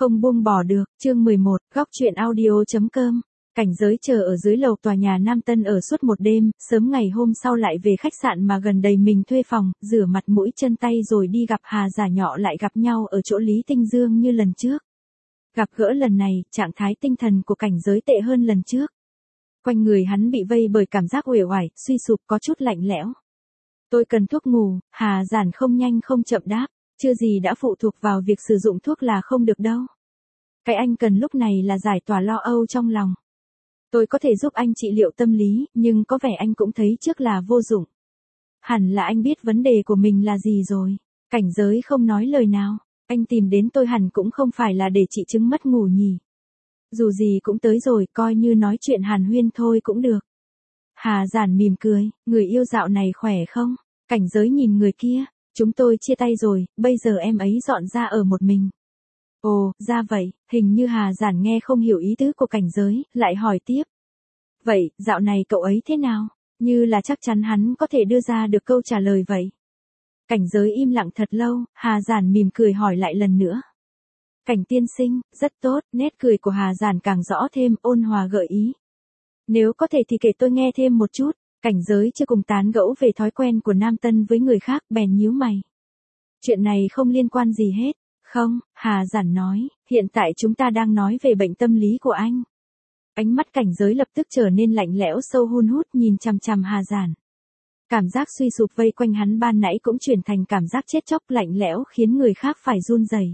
Không buông bỏ được, chương 11, góc truyện audio.com. Cảnh giới chờ ở dưới lầu tòa nhà Nam Tân ở suốt một đêm, sớm ngày hôm sau lại về khách sạn mà gần đây mình thuê phòng, rửa mặt mũi chân tay rồi đi gặp Hà Giả Nhọ lại gặp nhau ở chỗ Lý Tinh Dương như lần trước. Gặp gỡ lần này, trạng thái tinh thần của cảnh giới tệ hơn lần trước. Quanh người hắn bị vây bởi cảm giác uể oải, suy sụp có chút lạnh lẽo. Tôi cần thuốc ngủ, Hà Giản không nhanh không chậm đáp, chưa gì đã phụ thuộc vào việc sử dụng thuốc là không được đâu. Cái anh cần lúc này là giải tỏa lo âu trong lòng. Tôi có thể giúp anh trị liệu tâm lý, nhưng có vẻ anh cũng thấy trước là vô dụng. Hẳn là anh biết vấn đề của mình là gì rồi. Cảnh giới không nói lời nào, anh tìm đến tôi hẳn cũng không phải là để trị chứng mất ngủ nhỉ. Dù gì cũng tới rồi, coi như nói chuyện hàn huyên thôi cũng được. Hà Giản mỉm cười, người yêu dạo này khỏe không? Cảnh giới nhìn người kia, chúng tôi chia tay rồi, bây giờ em ấy dọn ra ở một mình. Ồ, ra vậy, hình như Hà Giản nghe không hiểu ý tứ của cảnh giới, lại hỏi tiếp. Vậy, dạo này cậu ấy thế nào? Như là chắc chắn hắn có thể đưa ra được câu trả lời vậy. Cảnh giới im lặng thật lâu, Hà Giản mỉm cười hỏi lại lần nữa. Cảnh tiên sinh, rất tốt, nét cười của Hà Giản càng rõ thêm, ôn hòa gợi ý. Nếu có thể thì kể tôi nghe thêm một chút. Cảnh giới chưa cùng tán gẫu về thói quen của Nam Tân với người khác, bèn nhíu mày. Chuyện này không liên quan gì hết. Không, Hà Giản nói, hiện tại chúng ta đang nói về bệnh tâm lý của anh. Ánh mắt cảnh giới lập tức trở nên lạnh lẽo sâu hun hút nhìn chằm chằm Hà Giản. Cảm giác suy sụp vây quanh hắn ban nãy cũng chuyển thành cảm giác chết chóc lạnh lẽo khiến người khác phải run rẩy.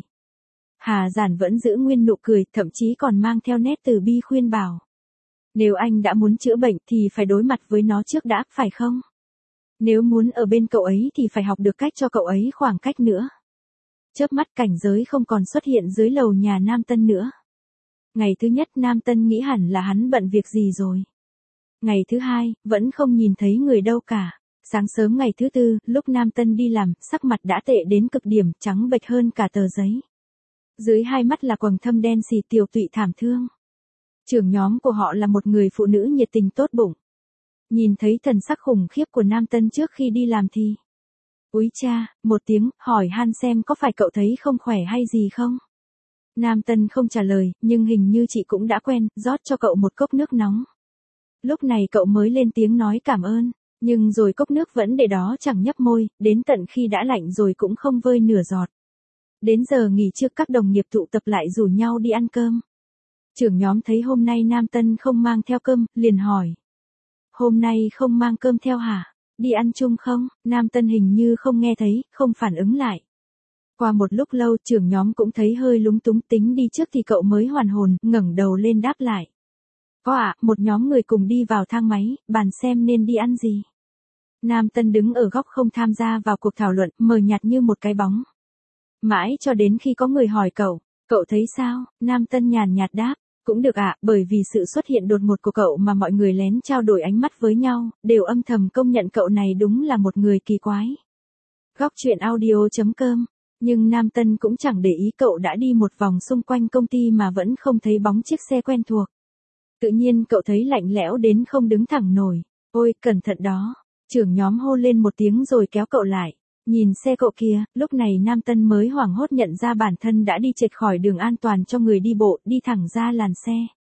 Hà Giản vẫn giữ nguyên nụ cười, thậm chí còn mang theo nét từ bi khuyên bảo. Nếu anh đã muốn chữa bệnh thì phải đối mặt với nó trước đã, phải không? Nếu muốn ở bên cậu ấy thì phải học được cách cho cậu ấy khoảng cách nữa. Chớp mắt cảnh giới không còn xuất hiện dưới lầu nhà Nam Tân nữa. Ngày thứ nhất Nam Tân nghĩ hẳn là hắn bận việc gì rồi. Ngày thứ hai, vẫn không nhìn thấy người đâu cả. Sáng sớm ngày thứ tư, lúc Nam Tân đi làm, sắc mặt đã tệ đến cực điểm, trắng bệch hơn cả tờ giấy. Dưới hai mắt là quầng thâm đen xì tiều tụy thảm thương. Trưởng nhóm của họ là một người phụ nữ nhiệt tình tốt bụng. Nhìn thấy thần sắc khủng khiếp của Nam Tân trước khi đi làm thì. Úi cha, một tiếng, hỏi han xem có phải cậu thấy không khỏe hay gì không? Nam Tân không trả lời, nhưng hình như chị cũng đã quen, rót cho cậu một cốc nước nóng. Lúc này cậu mới lên tiếng nói cảm ơn, nhưng rồi cốc nước vẫn để đó chẳng nhấp môi, đến tận khi đã lạnh rồi cũng không vơi nửa giọt. Đến giờ nghỉ trưa các đồng nghiệp tụ tập lại rủ nhau đi ăn cơm. Trưởng nhóm thấy hôm nay Nam Tân không mang theo cơm, liền hỏi. Hôm nay không mang cơm theo hả? Đi ăn chung không? Nam Tân hình như không nghe thấy, không phản ứng lại. Qua một lúc lâu trưởng nhóm cũng thấy hơi lúng túng tính đi trước thì cậu mới hoàn hồn, ngẩng đầu lên đáp lại. Có ạ, một nhóm người cùng đi vào thang máy, bàn xem nên đi ăn gì. Nam Tân đứng ở góc không tham gia vào cuộc thảo luận, mờ nhạt như một cái bóng. Mãi cho đến khi có người hỏi cậu thấy sao? Nam Tân nhàn nhạt đáp. Cũng được ạ, bởi vì sự xuất hiện đột ngột của cậu mà mọi người lén trao đổi ánh mắt với nhau, đều âm thầm công nhận cậu này đúng là một người kỳ quái. Góc truyện audio.com. Nhưng Nam Tân cũng chẳng để ý cậu đã đi một vòng xung quanh công ty mà vẫn không thấy bóng chiếc xe quen thuộc. Tự nhiên cậu thấy lạnh lẽo đến không đứng thẳng nổi. Ôi, cẩn thận đó. Trưởng nhóm hô lên một tiếng rồi kéo cậu lại. Nhìn xe cậu kia, lúc này Nam Tân mới hoảng hốt nhận ra bản thân đã đi chệch khỏi đường an toàn cho người đi bộ, đi thẳng ra làn xe.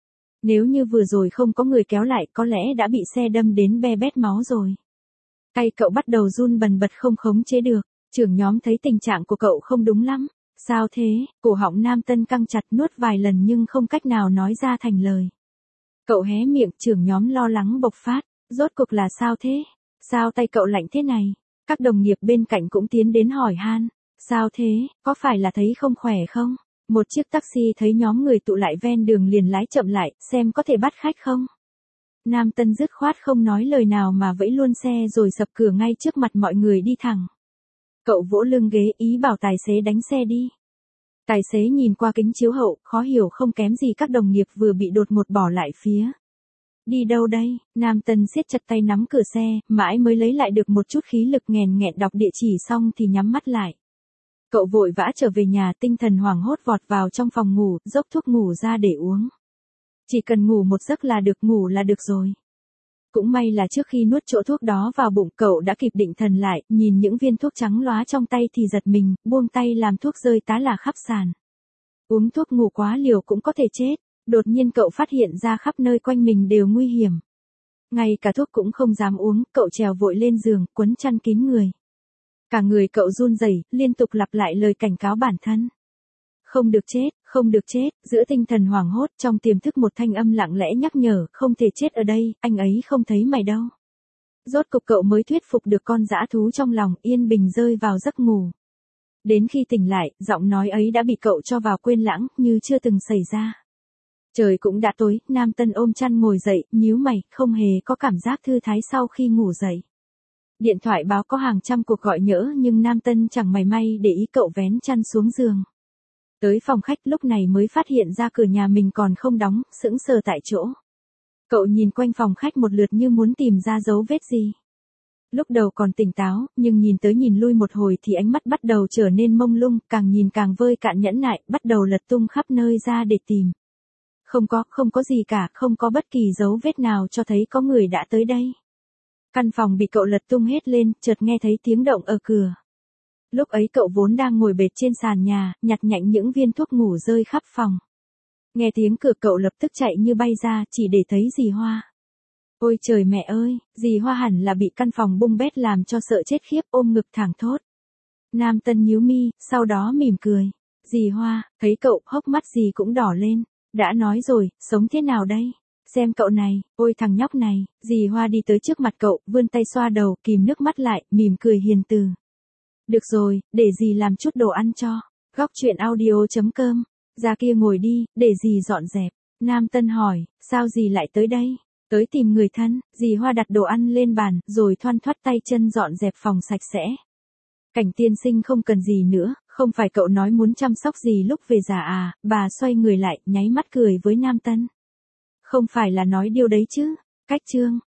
Nếu như vừa rồi không có người kéo lại, có lẽ đã bị xe đâm đến be bét máu rồi. Tay cậu bắt đầu run bần bật không khống chế được. Trưởng nhóm thấy tình trạng của cậu không đúng lắm. Sao thế? Cổ họng Nam Tân căng chặt nuốt vài lần nhưng không cách nào nói ra thành lời. Cậu hé miệng, trưởng nhóm lo lắng bộc phát. Rốt cuộc là sao thế? Sao tay cậu lạnh thế này? Các đồng nghiệp bên cạnh cũng tiến đến hỏi han. Sao thế, có phải là thấy không khỏe không? Một chiếc taxi thấy nhóm người tụ lại ven đường liền lái chậm lại, xem có thể bắt khách không? Nam Tân dứt khoát không nói lời nào mà vẫy luôn xe rồi sập cửa ngay trước mặt mọi người đi thẳng. Cậu vỗ lưng ghế ý bảo tài xế đánh xe đi. Tài xế nhìn qua kính chiếu hậu, khó hiểu không kém gì các đồng nghiệp vừa bị đột ngột bỏ lại phía. Đi đâu đây? Nam Tân siết chặt tay nắm cửa xe, mãi mới lấy lại được một chút khí lực nghèn nghẹn đọc địa chỉ xong thì nhắm mắt lại. Cậu vội vã trở về nhà tinh thần hoảng hốt vọt vào trong phòng ngủ, dốc thuốc ngủ ra để uống. Chỉ cần ngủ một giấc là được rồi. Cũng may là trước khi nuốt chỗ thuốc đó vào bụng cậu đã kịp định thần lại, nhìn những viên thuốc trắng lóa trong tay thì giật mình, buông tay làm thuốc rơi tá là khắp sàn. Uống thuốc ngủ quá liều cũng có thể chết. Đột nhiên cậu phát hiện ra khắp nơi quanh mình đều nguy hiểm. Ngay cả thuốc cũng không dám uống, cậu trèo vội lên giường, quấn chăn kín người. Cả người cậu run rẩy, liên tục lặp lại lời cảnh cáo bản thân. Không được chết, không được chết, giữa tinh thần hoảng hốt trong tiềm thức một thanh âm lặng lẽ nhắc nhở, không thể chết ở đây, anh ấy không thấy mày đâu. Rốt cục cậu mới thuyết phục được con dã thú trong lòng, yên bình rơi vào giấc ngủ. Đến khi tỉnh lại, giọng nói ấy đã bị cậu cho vào quên lãng, như chưa từng xảy ra. Trời cũng đã tối, Nam Tân ôm chăn ngồi dậy, nhíu mày, không hề có cảm giác thư thái sau khi ngủ dậy. Điện thoại báo có hàng trăm cuộc gọi nhỡ nhưng Nam Tân chẳng mảy may để ý, cậu vén chăn xuống giường. Tới phòng khách lúc này mới phát hiện ra cửa nhà mình còn không đóng, sững sờ tại chỗ. Cậu nhìn quanh phòng khách một lượt như muốn tìm ra dấu vết gì. Lúc đầu còn tỉnh táo, nhưng nhìn tới nhìn lui một hồi thì ánh mắt bắt đầu trở nên mông lung, càng nhìn càng vơi cạn nhẫn nại, bắt đầu lật tung khắp nơi ra để tìm. Không có gì cả, không có bất kỳ dấu vết nào cho thấy có người đã tới đây. Căn phòng bị cậu lật tung hết lên, chợt nghe thấy tiếng động ở cửa. Lúc ấy cậu vốn đang ngồi bệt trên sàn nhà, nhặt nhạnh những viên thuốc ngủ rơi khắp phòng. Nghe tiếng cửa cậu lập tức chạy như bay ra, chỉ để thấy dì Hoa. Ôi trời mẹ ơi, dì Hoa hẳn là bị căn phòng bung bét làm cho sợ chết khiếp, ôm ngực thẳng thốt. Nam Tân nhíu mi, sau đó mỉm cười. Dì Hoa, thấy cậu, hốc mắt dì cũng đỏ lên. Đã nói rồi, sống thế nào đây? Xem cậu này, ôi thằng nhóc này. Dì Hoa đi tới trước mặt cậu, vươn tay xoa đầu, kìm nước mắt lại, mỉm cười hiền từ. Được rồi, để dì làm chút đồ ăn cho. Góc chuyện audio.com. Ra kia ngồi đi, để dì dọn dẹp. Nam Tân hỏi, sao dì lại tới đây? Tới tìm người thân. Dì Hoa đặt đồ ăn lên bàn, rồi thoăn thoắt tay chân dọn dẹp phòng sạch sẽ. Cảnh tiên sinh không cần gì nữa, không phải cậu nói muốn chăm sóc dì lúc về già à? Bà xoay người lại, nháy mắt cười với Nam Tân. Không phải là nói điều đấy chứ? Cách chương.